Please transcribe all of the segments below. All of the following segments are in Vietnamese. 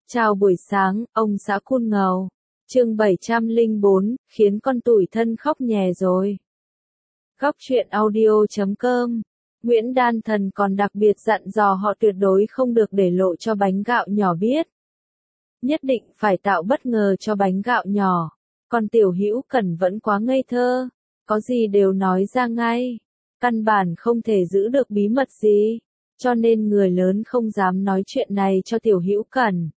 Chào buổi sáng, ông xã Cun Ngầu. Chương 704, khiến con tủi thân khóc nhè rồi. Góc truyện audio.com. Nguyễn Đan Thần còn đặc biệt dặn dò họ tuyệt đối không được để lộ cho bánh gạo nhỏ biết. Nhất định phải tạo bất ngờ cho bánh gạo nhỏ. Còn Tiểu Hữu Cẩn vẫn quá ngây thơ, có gì đều nói ra ngay. Căn bản không thể giữ được bí mật gì, cho nên người lớn không dám nói chuyện này cho Tiểu Hữu Cẩn.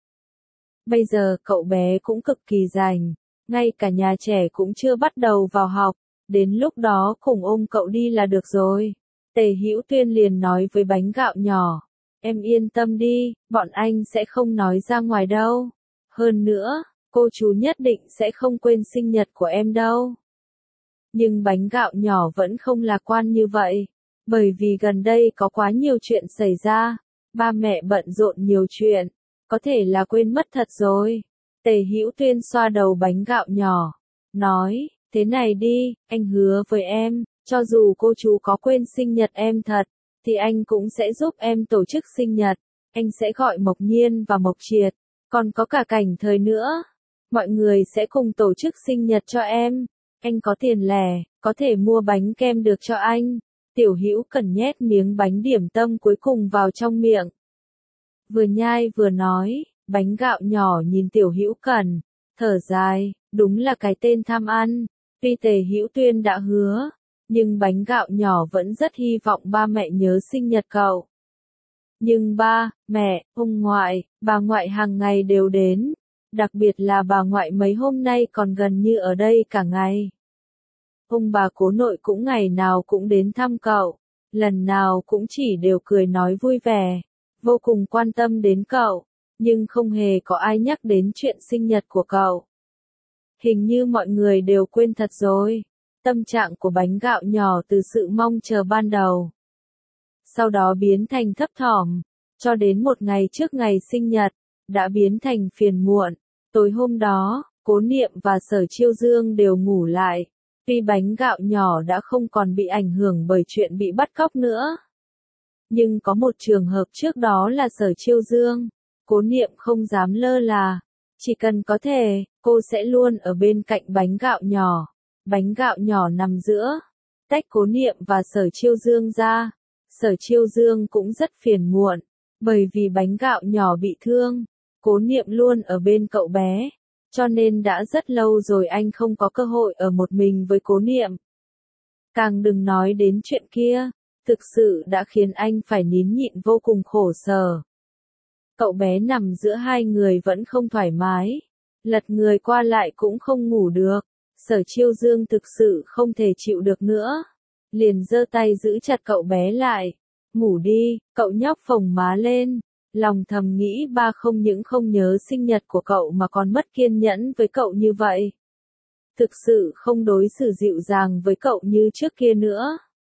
Bây giờ cậu bé cũng cực kỳ rảnh, ngay cả nhà trẻ cũng chưa bắt đầu vào học, đến lúc đó cùng ôm cậu đi là được rồi. Tề Hữu Tuyên liền nói với bánh gạo nhỏ, em yên tâm đi, bọn anh sẽ không nói ra ngoài đâu. Hơn nữa, cô chú nhất định sẽ không quên sinh nhật của em đâu. Nhưng bánh gạo nhỏ vẫn không lạc quan như vậy, bởi vì gần đây có quá nhiều chuyện xảy ra, ba mẹ bận rộn nhiều chuyện. Có thể là quên mất thật rồi. Tề Hữu Tuyên xoa đầu bánh gạo nhỏ, nói, thế này đi, anh hứa với em, cho dù cô chú có quên sinh nhật em thật, thì anh cũng sẽ giúp em tổ chức sinh nhật. Anh sẽ gọi Mộc Nhiên và Mộc Triệt, còn có cả Cảnh Thời nữa. Mọi người sẽ cùng tổ chức sinh nhật cho em. Anh có tiền lẻ, có thể mua bánh kem được cho anh. Tiểu Hữu Cẩn nhét miếng bánh điểm tâm cuối cùng vào trong miệng. Vừa nhai vừa nói, bánh gạo nhỏ nhìn Tiểu Hữu Cẩn, thở dài, đúng là cái tên tham ăn. Tuy Tề Hữu Tuyên đã hứa, nhưng bánh gạo nhỏ vẫn rất hy vọng ba mẹ nhớ sinh nhật cậu. Nhưng ba, mẹ, ông ngoại, bà ngoại hàng ngày đều đến, đặc biệt là bà ngoại mấy hôm nay còn gần như ở đây cả ngày. Ông bà cố nội cũng ngày nào cũng đến thăm cậu, lần nào cũng chỉ đều cười nói vui vẻ, vô cùng quan tâm đến cậu, nhưng không hề có ai nhắc đến chuyện sinh nhật của cậu. Hình như mọi người đều quên thật rồi. Tâm trạng của bánh gạo nhỏ từ sự mong chờ ban đầu, sau đó biến thành thấp thỏm, cho đến một ngày trước ngày sinh nhật, đã biến thành phiền muộn. Tối hôm đó, Cố Niệm và Sở Chiêu Dương đều ngủ lại, tuy bánh gạo nhỏ đã không còn bị ảnh hưởng bởi chuyện bị bắt cóc nữa. Nhưng có một trường hợp trước đó là Sở Chiêu Dương, Cố Niệm không dám lơ là, chỉ cần có thể, cô sẽ luôn ở bên cạnh bánh gạo nhỏ. Bánh gạo nhỏ nằm giữa, tách Cố Niệm và Sở Chiêu Dương ra. Sở Chiêu Dương cũng rất phiền muộn, bởi vì bánh gạo nhỏ bị thương, Cố Niệm luôn ở bên cậu bé, cho nên đã rất lâu rồi anh không có cơ hội ở một mình với Cố Niệm. Càng đừng nói đến chuyện kia, thực sự đã khiến anh phải nín nhịn vô cùng khổ sở. Cậu bé nằm giữa hai người vẫn không thoải mái, lật người qua lại cũng không ngủ được. Sở Chiêu Dương thực sự không thể chịu được nữa, liền giơ tay giữ chặt cậu bé lại. Ngủ đi, cậu nhóc phồng má lên, lòng thầm nghĩ ba không những không nhớ sinh nhật của cậu mà còn mất kiên nhẫn với cậu như vậy. Thực sự không đối xử dịu dàng với cậu như trước kia nữa.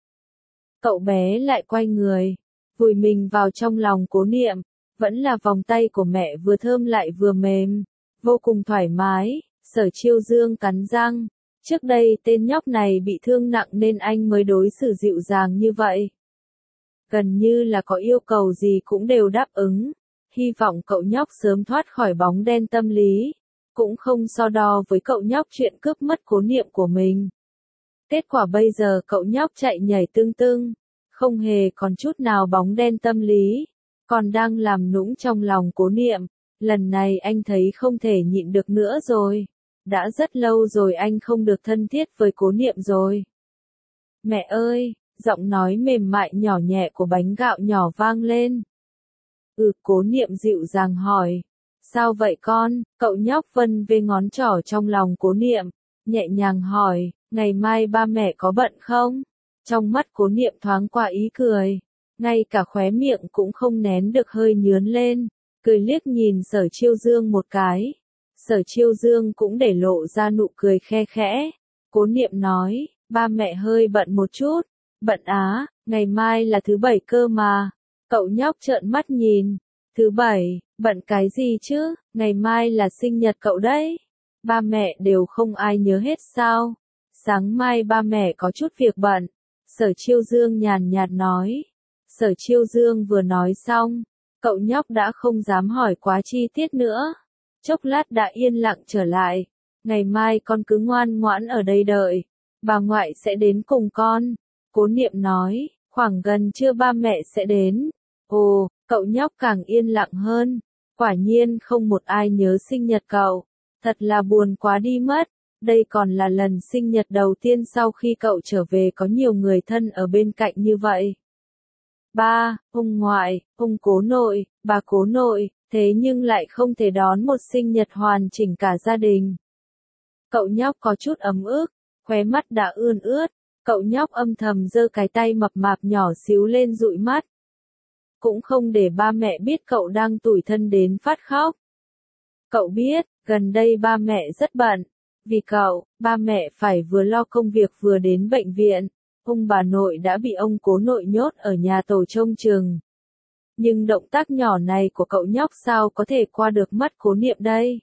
Cậu bé lại quay người, vùi mình vào trong lòng Cố Niệm, vẫn là vòng tay của mẹ vừa thơm lại vừa mềm, vô cùng thoải mái. Sở Chiêu Dương cắn răng, trước đây tên nhóc này bị thương nặng nên anh mới đối xử dịu dàng như vậy. Gần như là có yêu cầu gì cũng đều đáp ứng, hy vọng cậu nhóc sớm thoát khỏi bóng đen tâm lý, cũng không so đo với cậu nhóc chuyện cướp mất Cố Niệm của mình. Kết quả bây giờ cậu nhóc chạy nhảy tưng tưng, không hề còn chút nào bóng đen tâm lý, còn đang làm nũng trong lòng Cố Niệm. Lần này anh thấy không thể nhịn được nữa rồi. Đã rất lâu rồi anh không được thân thiết với Cố Niệm rồi. Mẹ ơi, giọng nói mềm mại nhỏ nhẹ của bánh gạo nhỏ vang lên. Cố Niệm dịu dàng hỏi. Sao vậy con? Cậu nhóc vân về ngón trỏ trong lòng Cố Niệm, nhẹ nhàng hỏi, ngày mai ba mẹ có bận không? Trong mắt Cố Niệm thoáng qua ý cười, ngay cả khóe miệng cũng không nén được hơi nhướn lên, cười liếc nhìn Sở Chiêu Dương một cái. Sở Chiêu Dương cũng để lộ ra nụ cười khe khẽ. Cố Niệm nói, ba mẹ hơi bận một chút. Bận á, ngày mai là thứ bảy cơ mà. Cậu nhóc trợn mắt nhìn. Thứ bảy, bận cái gì chứ, ngày mai là sinh nhật cậu đấy. Ba mẹ đều không ai nhớ hết sao? Sáng mai ba mẹ có chút việc bận. Sở Chiêu Dương nhàn nhạt nói. Sở Chiêu Dương vừa nói xong, Cậu nhóc đã không dám hỏi quá chi tiết nữa. Chốc lát đã yên lặng trở lại. Ngày mai con cứ ngoan ngoãn ở đây đợi. Bà ngoại sẽ đến cùng con. Cố Niệm nói, khoảng gần trưa ba mẹ sẽ đến. Ồ, cậu nhóc càng yên lặng hơn. Quả nhiên không một ai nhớ sinh nhật cậu. Thật là buồn quá đi mất. Đây còn là lần sinh nhật đầu tiên sau khi cậu trở về có nhiều người thân ở bên cạnh như vậy. Ba, ông ngoại, ông cố nội, bà cố nội, thế nhưng lại không thể đón một sinh nhật hoàn chỉnh cả gia đình. Cậu nhóc có chút ấm ức, khóe mắt đã ươn ướt, cậu nhóc âm thầm giơ cái tay mập mạp nhỏ xíu lên dụi mắt. Cũng không để ba mẹ biết cậu đang tủi thân đến phát khóc. Cậu biết, gần đây ba mẹ rất bận. Vì cậu, ba mẹ phải vừa lo công việc vừa đến bệnh viện. Ông bà nội đã bị ông cố nội nhốt ở nhà tổ trông chừng. Nhưng động tác nhỏ này của cậu nhóc sao có thể qua được mắt Cố Niệm đây?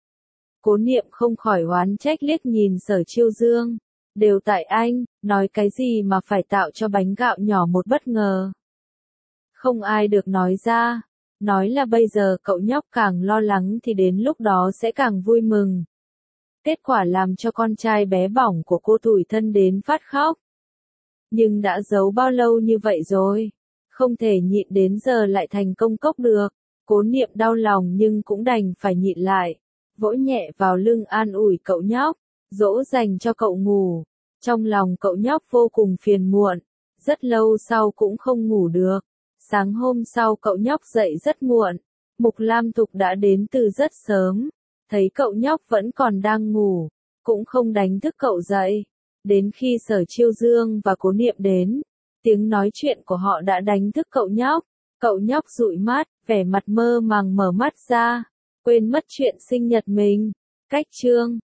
Cố Niệm không khỏi oán trách liếc nhìn Sở Chiêu Dương. Đều tại anh, nói cái gì mà phải tạo cho bánh gạo nhỏ một bất ngờ. Không ai được nói ra. Nói là bây giờ cậu nhóc càng lo lắng thì đến lúc đó sẽ càng vui mừng. Kết quả làm cho con trai bé bỏng của cô tủi thân đến phát khóc. Nhưng đã giấu bao lâu như vậy rồi? Không thể nhịn đến giờ lại thành công cốc được. Cố Niệm đau lòng nhưng cũng đành phải nhịn lại. Vỗ nhẹ vào lưng an ủi cậu nhóc, dỗ dành cho cậu ngủ. Trong lòng cậu nhóc vô cùng phiền muộn. Rất lâu sau cũng không ngủ được. Sáng hôm sau cậu nhóc dậy rất muộn. Mục Lam Thục đã đến từ rất sớm. Thấy cậu nhóc vẫn còn đang ngủ, cũng không đánh thức cậu dậy. Đến khi Sở Chiêu Dương và Cố Niệm đến, tiếng nói chuyện của họ đã đánh thức cậu nhóc. Cậu nhóc dụi mắt, vẻ mặt mơ màng mở mắt ra, quên mất chuyện sinh nhật mình. Cách chương